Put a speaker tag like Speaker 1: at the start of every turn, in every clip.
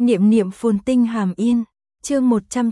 Speaker 1: Niệm niệm phồn tinh hàm yên, chương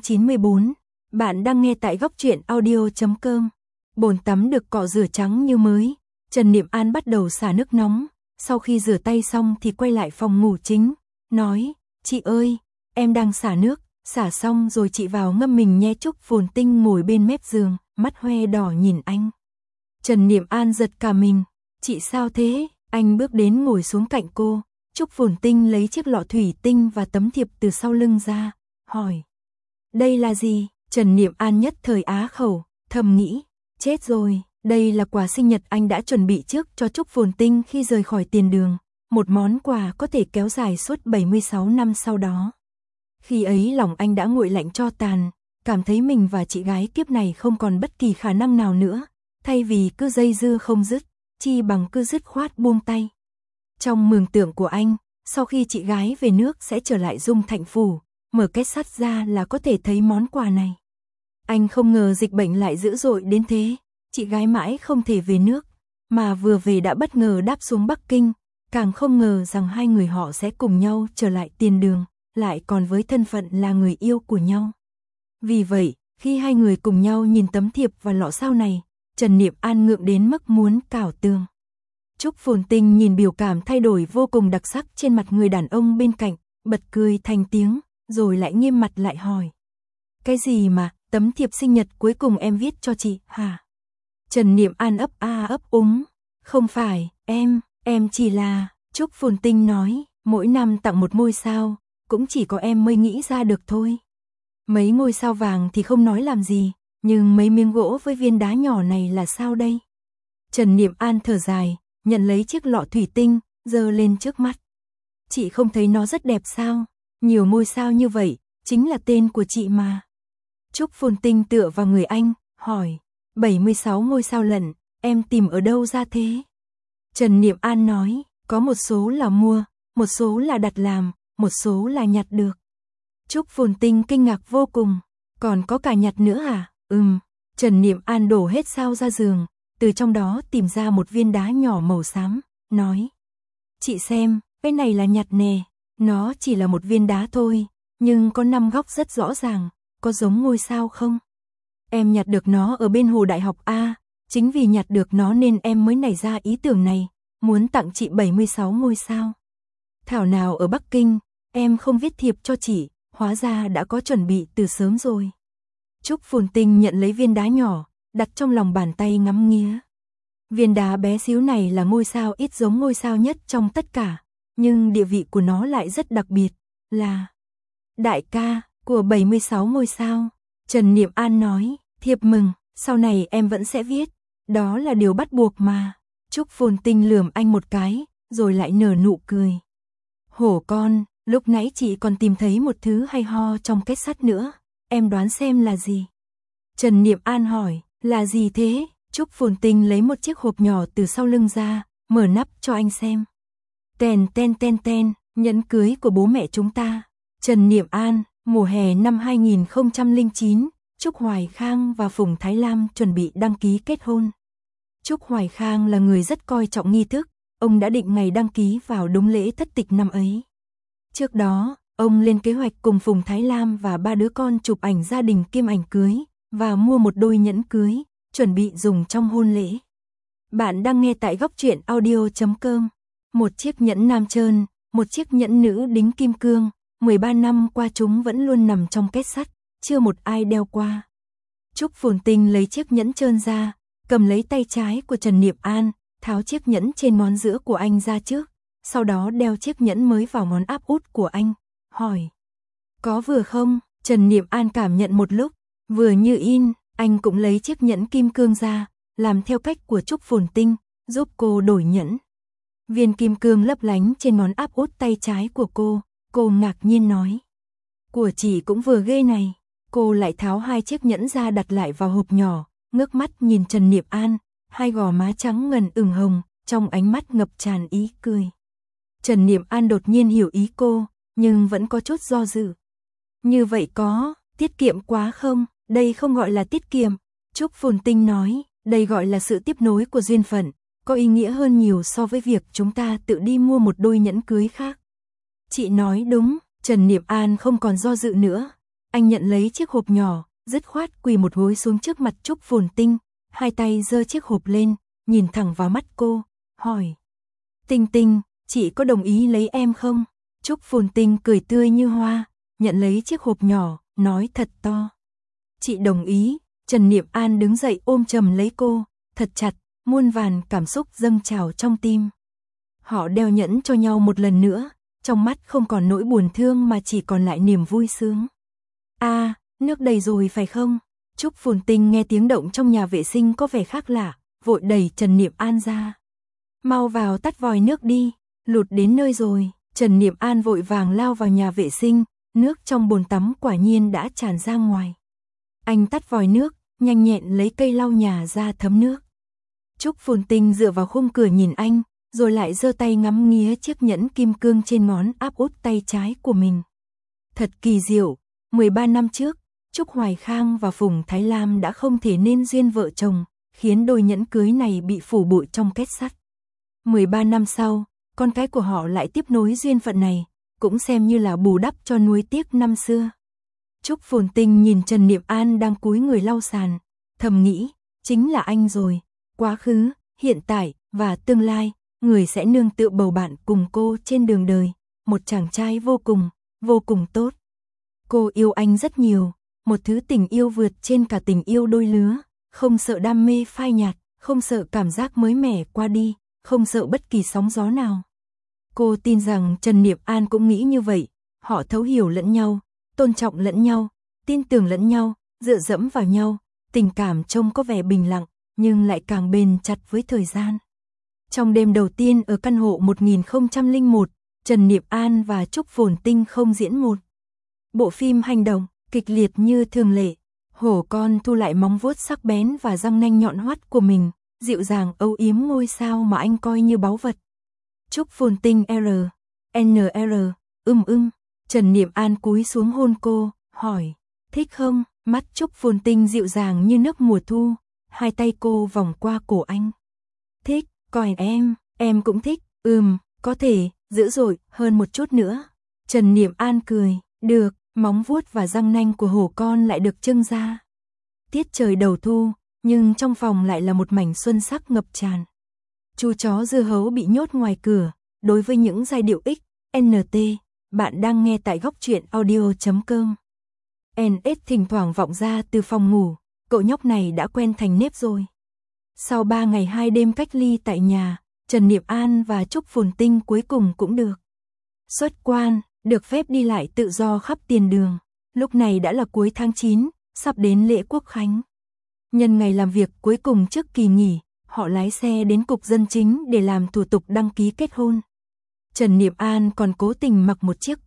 Speaker 1: 194, bạn đang nghe tại góc truyện audio.com. Bồn tắm được cọ rửa trắng như mới, Trần Niệm An bắt đầu xả nước nóng, sau khi rửa tay xong thì quay lại phòng ngủ chính, nói, chị ơi, em đang xả nước, xả xong rồi chị vào ngâm mình nhé. Trúc Phồn Tinh ngồi bên mép giường, mắt hoe đỏ nhìn anh. Trần Niệm An giật cả mình, chị sao thế? Anh bước đến ngồi xuống cạnh cô. Trúc Phồn Tinh lấy chiếc lọ thủy tinh và tấm thiệp từ sau lưng ra, hỏi. Đây là gì? Trần Niệm An nhất thời á khẩu, thầm nghĩ, chết rồi, đây là quà sinh nhật anh đã chuẩn bị trước cho Trúc Phồn Tinh khi rời khỏi tiền đường, một món quà có thể kéo dài suốt 76 năm sau đó. Khi ấy lòng anh đã nguội lạnh tro tàn, cảm thấy mình và chị gái kiếp này không còn bất kỳ khả năng nào nữa, thay vì cứ dây dưa không dứt, chi bằng cứ dứt khoát buông tay. Trong mường tượng của anh, sau khi chị gái về nước sẽ trở lại Dung Thạnh Phủ, mở két sắt ra là có thể thấy món quà này. Anh không ngờ dịch bệnh lại dữ dội đến thế, chị gái mãi không thể về nước, mà vừa về đã bất ngờ đáp xuống Bắc Kinh, càng không ngờ rằng hai người họ sẽ cùng nhau trở lại tiền đường, lại còn với thân phận là người yêu của nhau. Vì vậy, khi hai người cùng nhau nhìn tấm thiệp và lọ sao này, Trần Niệm An ngượng đến mức muốn cào tường. Trúc Phồn Tinh nhìn biểu cảm thay đổi vô cùng đặc sắc trên mặt người đàn ông bên cạnh, bật cười thành tiếng, rồi lại nghiêm mặt lại hỏi. Cái gì mà, tấm thiệp sinh nhật cuối cùng em viết cho chị, hả? Trần Niệm An ấp a ấp úng. Không phải, em chỉ là, Trúc Phồn Tinh nói, mỗi năm tặng một ngôi sao, cũng chỉ có em mới nghĩ ra được thôi. Mấy ngôi sao vàng thì không nói làm gì, nhưng mấy miếng gỗ với viên đá nhỏ này là sao đây? Trần Niệm An thở dài, nhận lấy chiếc lọ thủy tinh, giơ lên trước mắt. Chị không thấy nó rất đẹp sao? Nhiều ngôi sao như vậy, chính là tên của chị mà. Trúc Phồn Tinh tựa vào người anh, hỏi, 76 ngôi sao lận, em tìm ở đâu ra thế? Trần Niệm An nói, có một số là mua, một số là đặt làm, một số là nhặt được. Trúc Phồn Tinh kinh ngạc vô cùng, còn có cả nhặt nữa à? Trần Niệm An đổ hết sao ra giường, từ trong đó tìm ra một viên đá nhỏ màu xám, nói. Chị xem, cái này là nhặt nè, nó chỉ là một viên đá thôi, nhưng có 5 góc rất rõ ràng, có giống ngôi sao không? Em nhặt được nó ở bên hồ đại học A, chính vì nhặt được nó nên em mới nảy ra ý tưởng này, muốn tặng chị 76 ngôi sao. Thảo nào ở Bắc Kinh, em không viết thiệp cho chị, hóa ra đã có chuẩn bị từ sớm rồi. Trúc Phồn Tinh nhận lấy viên đá nhỏ, đặt trong lòng bàn tay ngắm nghía. Viên đá bé xíu này là ngôi sao ít giống ngôi sao nhất trong tất cả, nhưng địa vị của nó lại rất đặc biệt, là đại ca của 76 ngôi sao. Trần Niệm An nói, thiệp mừng, sau này em vẫn sẽ viết, đó là điều bắt buộc mà. Trúc Phồn Tinh lườm anh một cái, rồi lại nở nụ cười. Hổ con, lúc nãy chị còn tìm thấy một thứ hay ho trong két sắt nữa, em đoán xem là gì? Trần Niệm An hỏi, là gì thế? Trúc Phồn Tinh lấy một chiếc hộp nhỏ từ sau lưng ra, mở nắp cho anh xem. Ten, nhẫn cưới của bố mẹ chúng ta. Trần Niệm An, mùa hè năm 2009, Trúc Hoài Khang và Phùng Thái Lam chuẩn bị đăng ký kết hôn. Trúc Hoài Khang là người rất coi trọng nghi thức, ông đã định ngày đăng ký vào đúng lễ thất tịch năm ấy. Trước đó, ông lên kế hoạch cùng Phùng Thái Lam và 3 đứa con chụp ảnh gia đình kiêm ảnh cưới, và mua một đôi nhẫn cưới, chuẩn bị dùng trong hôn lễ. Bạn đang nghe tại góc truyện audio.com. Một chiếc nhẫn nam trơn, một chiếc nhẫn nữ đính kim cương, 13 năm qua chúng vẫn luôn nằm trong két sắt, chưa một ai đeo qua. Trúc Phồn Tinh lấy chiếc nhẫn trơn ra, cầm lấy tay trái của Trần Niệm An, tháo chiếc nhẫn trên ngón giữa của anh ra trước, sau đó đeo chiếc nhẫn mới vào ngón áp út của anh, hỏi. Có vừa không? Trần Niệm An cảm nhận một lúc, vừa như in, anh cũng lấy chiếc nhẫn kim cương ra, làm theo cách của Trúc Phồn Tinh, giúp cô đổi nhẫn. Viên kim cương lấp lánh trên ngón áp út tay trái của cô ngạc nhiên nói. Của chị cũng vừa ghê này. Cô lại tháo 2 chiếc nhẫn ra đặt lại vào hộp nhỏ, ngước mắt nhìn Trần Niệm An, hai gò má trắng ngần ửng hồng, trong ánh mắt ngập tràn ý cười. Trần Niệm An đột nhiên hiểu ý cô, nhưng vẫn có chút do dự. Như vậy có, tiết kiệm quá không? Đây không gọi là tiết kiệm. Trúc Phồn Tinh nói, đây gọi là sự tiếp nối của duyên phận, có ý nghĩa hơn nhiều so với việc chúng ta tự đi mua một đôi nhẫn cưới khác. Chị nói đúng, Trần Niệm An không còn do dự nữa. Anh nhận lấy chiếc hộp nhỏ, dứt khoát quỳ một gối xuống trước mặt Trúc Phồn Tinh, hai tay giơ chiếc hộp lên, nhìn thẳng vào mắt cô, hỏi. Tinh Tinh, chị có đồng ý lấy em không? Trúc Phồn Tinh cười tươi như hoa, nhận lấy chiếc hộp nhỏ, nói thật to. Chị đồng ý. Trần Niệm An đứng dậy ôm chầm lấy cô, thật chặt, muôn vàn cảm xúc dâng trào trong tim. Họ đeo nhẫn cho nhau một lần nữa, trong mắt không còn nỗi buồn thương mà chỉ còn lại niềm vui sướng. Nước đầy rồi phải không? Trúc Phồn Tinh nghe tiếng động trong nhà vệ sinh có vẻ khác lạ, vội đẩy Trần Niệm An ra. Mau vào tắt vòi nước đi, lụt đến nơi rồi. Trần Niệm An vội vàng lao vào nhà vệ sinh, nước trong bồn tắm quả nhiên đã tràn ra ngoài. Anh tắt vòi nước, nhanh nhẹn lấy cây lau nhà ra thấm nước. Trúc Phồn Tinh dựa vào khung cửa nhìn anh, rồi lại giơ tay ngắm nghía chiếc nhẫn kim cương trên ngón áp út tay trái của mình. Thật kỳ diệu, 13 năm trước, Trúc Hoài Khang và Phùng Thái Lam đã không thể nên duyên vợ chồng, khiến đôi nhẫn cưới này bị phủ bụi trong két sắt. 13 năm sau, con cái của họ lại tiếp nối duyên phận này, cũng xem như là bù đắp cho nuối tiếc năm xưa. Trúc Phồn Tinh nhìn Trần Niệm An đang cúi người lau sàn, thầm nghĩ, chính là anh rồi, quá khứ, hiện tại và tương lai, người sẽ nương tựa bầu bạn cùng cô trên đường đời, một chàng trai vô cùng tốt. Cô yêu anh rất nhiều, một thứ tình yêu vượt trên cả tình yêu đôi lứa, không sợ đam mê phai nhạt, không sợ cảm giác mới mẻ qua đi, không sợ bất kỳ sóng gió nào. Cô tin rằng Trần Niệm An cũng nghĩ như vậy, họ thấu hiểu lẫn nhau, tôn trọng lẫn nhau, tin tưởng lẫn nhau, dựa dẫm vào nhau, tình cảm trông có vẻ bình lặng, nhưng lại càng bền chặt với thời gian. Trong đêm đầu tiên ở căn hộ 1001, Trần Niệm An và Trúc Phồn Tinh không diễn một bộ phim hành động, kịch liệt như thường lệ. Hổ con thu lại móng vuốt sắc bén và răng nanh nhọn hoắt của mình, dịu dàng âu yếm ngôi sao mà anh coi như báu vật. Trúc Phồn Tinh NR, Trần Niệm An cúi xuống hôn cô, hỏi, thích không? Mắt Trúc Phồn Tinh dịu dàng như nước mùa thu, hai tay cô vòng qua cổ anh. Thích, còn em cũng thích, có thể, dữ dội, hơn một chút nữa. Trần Niệm An cười, được, móng vuốt và răng nanh của hổ con lại được trưng ra. Tiết trời đầu thu, nhưng trong phòng lại là một mảnh xuân sắc ngập tràn. Chú chó dưa hấu bị nhốt ngoài cửa, đối với những giai điệu XNT, bạn đang nghe tại góc truyện audio.com. NS thỉnh thoảng vọng ra từ phòng ngủ, cậu nhóc này đã quen thành nếp rồi. Sau 3 ngày 2 đêm cách ly tại nhà, Trần Niệm An và Trúc Phồn Tinh cuối cùng cũng được xuất quan, được phép đi lại tự do khắp tiền đường. Lúc này đã là cuối tháng 9, sắp đến lễ Quốc khánh. Nhân ngày làm việc cuối cùng trước kỳ nghỉ, họ lái xe đến cục dân chính để làm thủ tục đăng ký kết hôn. Trần Niệm An còn cố tình mặc một chiếc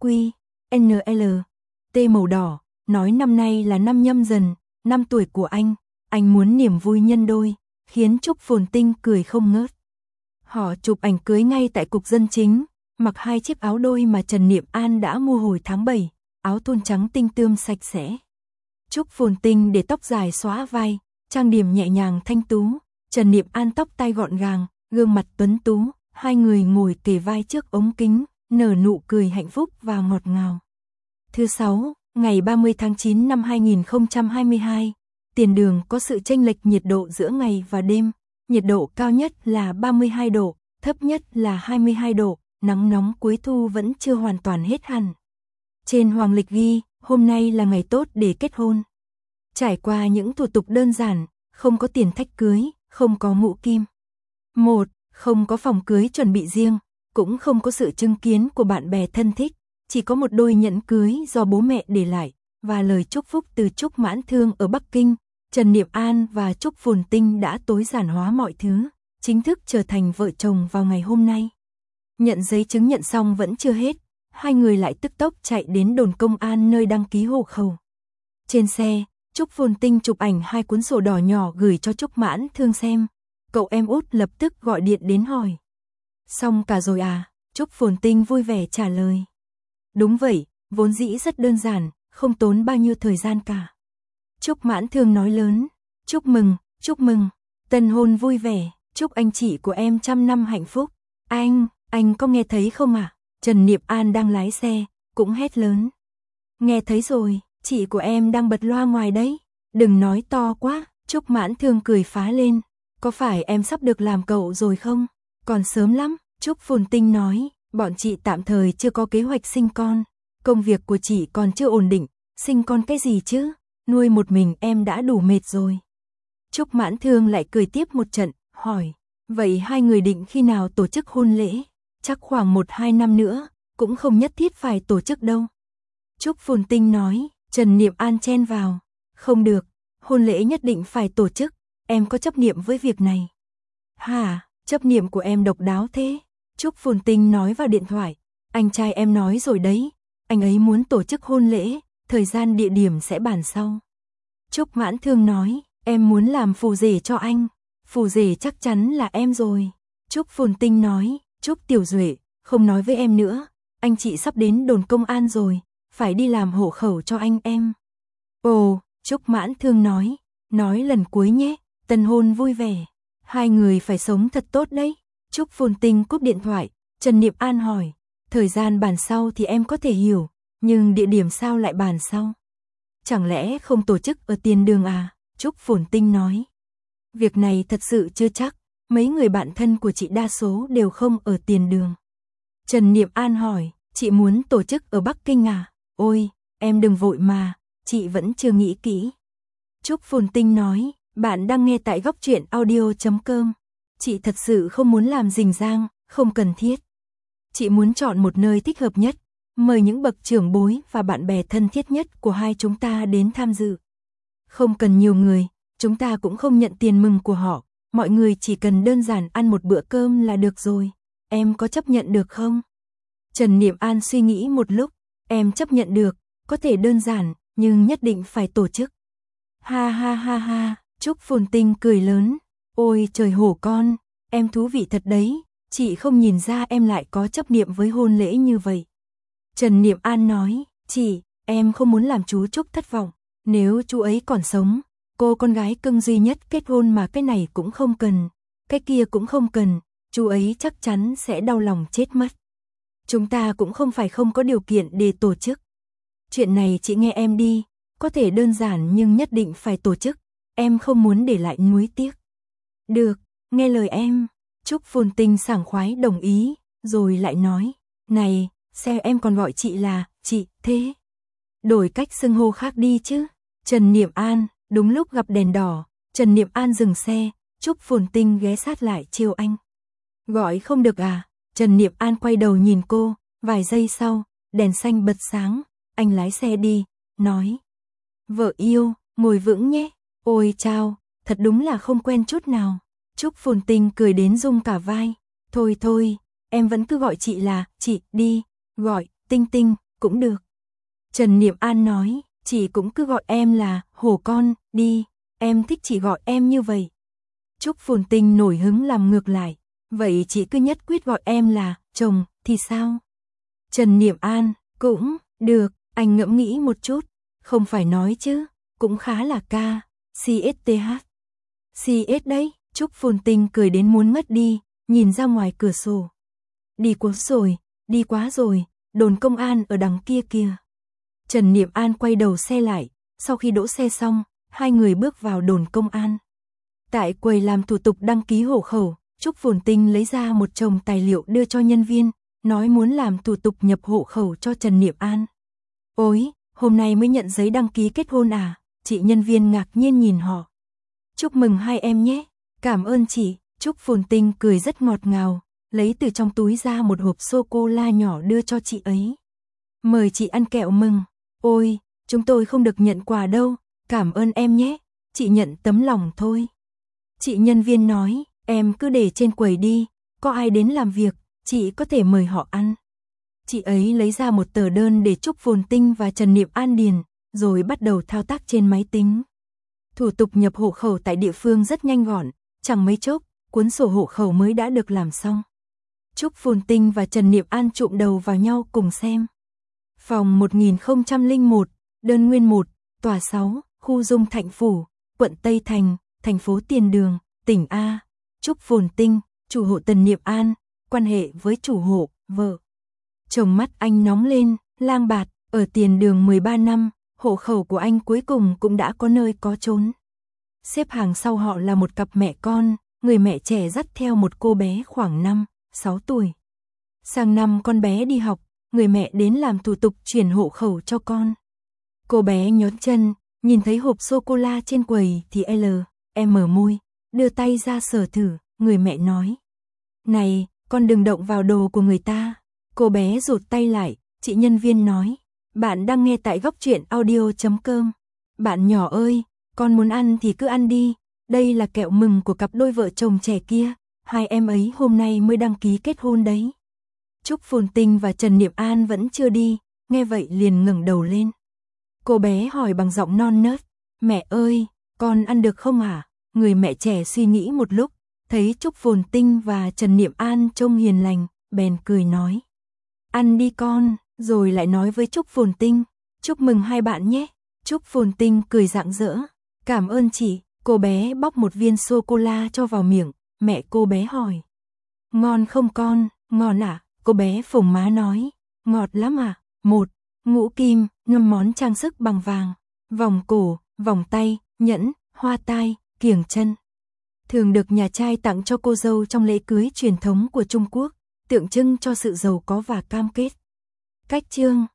Speaker 1: QNLT màu đỏ, nói năm nay là năm Nhâm Dần, năm tuổi của anh muốn niềm vui nhân đôi, khiến Trúc Phồn Tinh cười không ngớt. Họ chụp ảnh cưới ngay tại cục dân chính, mặc 2 chiếc áo đôi mà Trần Niệm An đã mua hồi tháng 7, áo thun trắng tinh tươm sạch sẽ. Trúc Phồn Tinh để tóc dài xóa vai, trang điểm nhẹ nhàng thanh tú, Trần Niệm An tóc tai gọn gàng, gương mặt tuấn tú, hai người ngồi kề vai trước ống kính, nở nụ cười hạnh phúc và ngọt ngào. Thứ 6, ngày 30 tháng 9 năm 2022, tiền đường có sự chênh lệch nhiệt độ giữa ngày và đêm, nhiệt độ cao nhất là 32 độ, thấp nhất là 22 độ, nắng nóng cuối thu vẫn chưa hoàn toàn hết hẳn. Trên hoàng lịch ghi, hôm nay là ngày tốt để kết hôn. Trải qua những thủ tục đơn giản, không có tiền thách cưới, không có ngũ kim. Không có phòng cưới chuẩn bị riêng, cũng không có sự chứng kiến của bạn bè thân thích, chỉ có một đôi nhẫn cưới do bố mẹ để lại, và lời chúc phúc từ Trúc Mãn Thương ở Bắc Kinh. Trần Niệm An và Trúc Phồn Tinh đã tối giản hóa mọi thứ, chính thức trở thành vợ chồng vào ngày hôm nay. Nhận giấy chứng nhận xong vẫn chưa hết, hai người lại tức tốc chạy đến đồn công an nơi đăng ký hộ khẩu. Trên xe, Trúc Phồn Tinh chụp ảnh 2 cuốn sổ đỏ nhỏ gửi cho Trúc Mãn Thương xem. Cậu em út lập tức gọi điện đến hỏi. Xong cả rồi à? Trúc Phồn Tinh vui vẻ trả lời. Đúng vậy, vốn dĩ rất đơn giản, không tốn bao nhiêu thời gian cả. Trúc Mãn Thương nói lớn. Chúc mừng, tân hôn vui vẻ, chúc anh chị của em 100 năm hạnh phúc. Anh có nghe thấy không ạ? Trần Niệm An đang lái xe, cũng hét lớn. Nghe thấy rồi, chị của em đang bật loa ngoài đấy. Đừng nói to quá, Trúc Mãn Thương cười phá lên. Có phải em sắp được làm cậu rồi không? Còn sớm lắm, Trúc Phồn Tinh nói, bọn chị tạm thời chưa có kế hoạch sinh con. Công việc của chị còn chưa ổn định, sinh con cái gì chứ? Nuôi một mình em đã đủ mệt rồi. Trúc Mãn Thương lại cười tiếp một trận, hỏi, vậy hai người định khi nào tổ chức hôn lễ? Chắc khoảng 1-2 năm nữa, cũng không nhất thiết phải tổ chức đâu. Trúc Phồn Tinh nói, Trần Niệm An chen vào, không được, hôn lễ nhất định phải tổ chức, em có chấp niệm với việc này. Hả, chấp niệm của em độc đáo thế? Trúc Phồn Tinh nói vào điện thoại, anh trai em nói rồi đấy, anh ấy muốn tổ chức hôn lễ, thời gian địa điểm sẽ bàn sau. Trúc Mãn Thương nói, em muốn làm phù rể cho anh, phù rể chắc chắn là em rồi. Trúc Phồn Tinh nói, Trúc Tiểu Duệ, không nói với em nữa, anh chị sắp đến đồn công an rồi, phải đi làm hộ khẩu cho anh em. Ồ, Trúc Mãn Thương nói lần cuối nhé, tân hôn vui vẻ, hai người phải sống thật tốt đấy. Trúc Phồn Tinh cúp điện thoại, Trần Niệm An hỏi, thời gian bàn sau thì em có thể hiểu, nhưng địa điểm sao lại bàn sau? Chẳng lẽ không tổ chức ở tiền đường à? Trúc Phồn Tinh nói, việc này thật sự chưa chắc, mấy người bạn thân của chị đa số đều không ở tiền đường. Trần Niệm An hỏi, chị muốn tổ chức ở Bắc Kinh à? Ôi, em đừng vội mà, chị vẫn chưa nghĩ kỹ. Trúc Phồn Tinh nói, bạn đang nghe tại góc truyện audio.com. Chị thật sự không muốn làm rình rang, không cần thiết. Chị muốn chọn một nơi thích hợp nhất, mời những bậc trưởng bối và bạn bè thân thiết nhất của hai chúng ta đến tham dự. Không cần nhiều người, chúng ta cũng không nhận tiền mừng của họ, mọi người chỉ cần đơn giản ăn một bữa cơm là được rồi. Em có chấp nhận được không? Trần Niệm An suy nghĩ một lúc, em chấp nhận được, có thể đơn giản, nhưng nhất định phải tổ chức. Ha ha ha ha, Trúc Phồn Tinh cười lớn, ôi trời hổ con, em thú vị thật đấy, chị không nhìn ra em lại có chấp niệm với hôn lễ như vậy. Trần Niệm An nói, chị, em không muốn làm chú Trúc thất vọng, nếu chú ấy còn sống, cô con gái cưng duy nhất kết hôn mà cái này cũng không cần, cái kia cũng không cần, chú ấy chắc chắn sẽ đau lòng chết mất. Chúng ta cũng không phải không có điều kiện để tổ chức. Chuyện này chị nghe em đi, có thể đơn giản nhưng nhất định phải tổ chức, em không muốn để lại nuối tiếc. Được, nghe lời em. Trúc Phồn Tinh sảng khoái đồng ý, rồi lại nói, này, sao em còn gọi chị là, chị, thế? Đổi cách xưng hô khác đi chứ. Trần Niệm An, đúng lúc gặp đèn đỏ, Trần Niệm An dừng xe, Trúc Phồn Tinh ghé sát lại trêu anh. Gọi không được à? Trần Niệm An quay đầu nhìn cô, vài giây sau, đèn xanh bật sáng, anh lái xe đi, nói. Vợ yêu, ngồi vững nhé, ôi chao, thật đúng là không quen chút nào. Trúc Phồn Tinh cười đến rung cả vai, thôi thôi, em vẫn cứ gọi chị là, chị, đi, gọi, Tinh Tinh, cũng được. Trần Niệm An nói, chị cũng cứ gọi em là, hổ con, đi, em thích chị gọi em như vậy. Trúc Phồn Tinh nổi hứng làm ngược lại, vậy chị cứ nhất quyết gọi em là, chồng, thì sao? Trần Niệm An, cũng, được, anh ngẫm nghĩ một chút, không phải nói chứ, cũng khá là ca, CSTH. CS đấy, Trúc Phồn Tinh cười đến muốn ngất đi, nhìn ra ngoài cửa sổ. Đi quá rồi, đồn công an ở đằng kia kìa. Trần Niệm An quay đầu xe lại, sau khi đỗ xe xong, hai người bước vào đồn công an. Tại quầy làm thủ tục đăng ký hộ khẩu, Trúc Phồn Tinh lấy ra một chồng tài liệu đưa cho nhân viên, nói muốn làm thủ tục nhập hộ khẩu cho Trần Niệm An. Ôi, hôm nay mới nhận giấy đăng ký kết hôn à? Chị nhân viên ngạc nhiên nhìn họ. Chúc mừng hai em nhé, cảm ơn chị. Trúc Phồn Tinh cười rất ngọt ngào, lấy từ trong túi ra một hộp sô-cô-la nhỏ đưa cho chị ấy. Mời chị ăn kẹo mừng. Ôi, chúng tôi không được nhận quà đâu, cảm ơn em nhé, chị nhận tấm lòng thôi. Chị nhân viên nói, em cứ để trên quầy đi, có ai đến làm việc, chị có thể mời họ ăn. Chị ấy lấy ra một tờ đơn để Trúc Phồn Tinh và Trần Niệm An điền, rồi bắt đầu thao tác trên máy tính. Thủ tục nhập hộ khẩu tại địa phương rất nhanh gọn, chẳng mấy chốc, cuốn sổ hộ khẩu mới đã được làm xong. Trúc Phồn Tinh và Trần Niệm An chụm đầu vào nhau cùng xem. Phòng 1001, đơn nguyên 1, tòa 6, khu Dung Thạnh Phủ, quận Tây Thành, thành phố Tiền Đường, tỉnh A. Trúc Phồn Tinh, chủ hộ Trần Niệm An, quan hệ với chủ hộ, vợ. Chồng mắt anh nóng lên, Lang Bạt, ở tiền đường 13 năm, hộ khẩu của anh cuối cùng cũng đã có nơi có chốn. Xếp hàng sau họ là một cặp mẹ con, người mẹ trẻ dắt theo một cô bé khoảng 5, 6 tuổi. Sang năm con bé đi học, người mẹ đến làm thủ tục chuyển hộ khẩu cho con. Cô bé nhón chân, nhìn thấy hộp sô-cô-la trên quầy thì mở môi, đưa tay ra sờ thử, người mẹ nói. Này, con đừng động vào đồ của người ta. Cô bé rụt tay lại, chị nhân viên nói. Bạn đang nghe tại góc truyện audio.com. Bạn nhỏ ơi, con muốn ăn thì cứ ăn đi. Đây là kẹo mừng của cặp đôi vợ chồng trẻ kia. Hai em ấy hôm nay mới đăng ký kết hôn đấy. Trúc Phồn Tinh và Trần Niệm An vẫn chưa đi, nghe vậy liền ngẩng đầu lên. Cô bé hỏi bằng giọng non nớt. Mẹ ơi, con ăn được không hả? Người mẹ trẻ suy nghĩ một lúc, thấy Trúc Phồn Tinh và Trần Niệm An trông hiền lành, bèn cười nói. Ăn đi con, rồi lại nói với Trúc Phồn Tinh. Chúc mừng hai bạn nhé. Trúc Phồn Tinh cười rạng rỡ. Cảm ơn chị. Cô bé bóc một viên sô-cô-la cho vào miệng. Mẹ cô bé hỏi. Ngon không con? Ngon à? Cô bé phồng má nói. Ngọt lắm à? 1. Ngũ kim, 5 món trang sức bằng vàng, vòng cổ, vòng tay, nhẫn, hoa tai, kiềng chân. Thường được nhà trai tặng cho cô dâu trong lễ cưới truyền thống của Trung Quốc, tượng trưng cho sự giàu có và cam kết. Cách chương